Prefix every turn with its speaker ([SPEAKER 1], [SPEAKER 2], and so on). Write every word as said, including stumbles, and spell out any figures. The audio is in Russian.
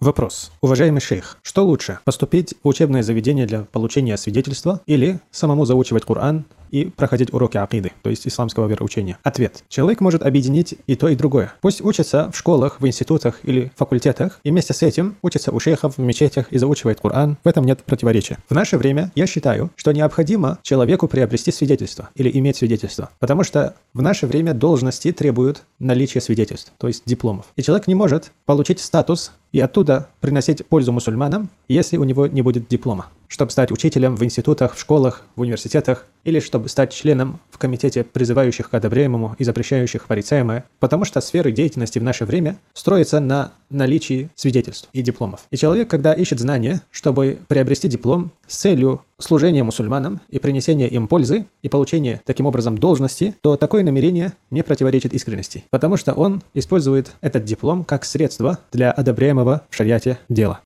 [SPEAKER 1] Вопрос. Уважаемый шейх, что лучше, поступить в учебное заведение для получения свидетельства или самому заучивать Коран и проходить уроки акиды, то есть исламского вероучения? Ответ. Человек может объединить и то, и другое. Пусть учится в школах, в институтах или факультетах, и вместе с этим учится у шейхов в мечетях и заучивает Коран. В этом нет противоречия. В наше время я считаю, что необходимо человеку приобрести свидетельство или иметь свидетельство, потому что в наше время должности требуют наличия свидетельств, то есть дипломов. И человек не может получить статус и оттуда приносить пользу мусульманам, если у него не будет диплома. Чтобы стать учителем в институтах, в школах, в университетах, или чтобы стать членом в комитете, призывающих к одобряемому и запрещающих порицаемое, потому что сферы деятельности в наше время строятся на наличии свидетельств и дипломов. И человек, когда ищет знания, чтобы приобрести диплом с целью служения мусульманам и принесения им пользы и получения таким образом должности, то такое намерение не противоречит искренности, потому что он использует этот диплом как средство для одобряемого в шариате дела.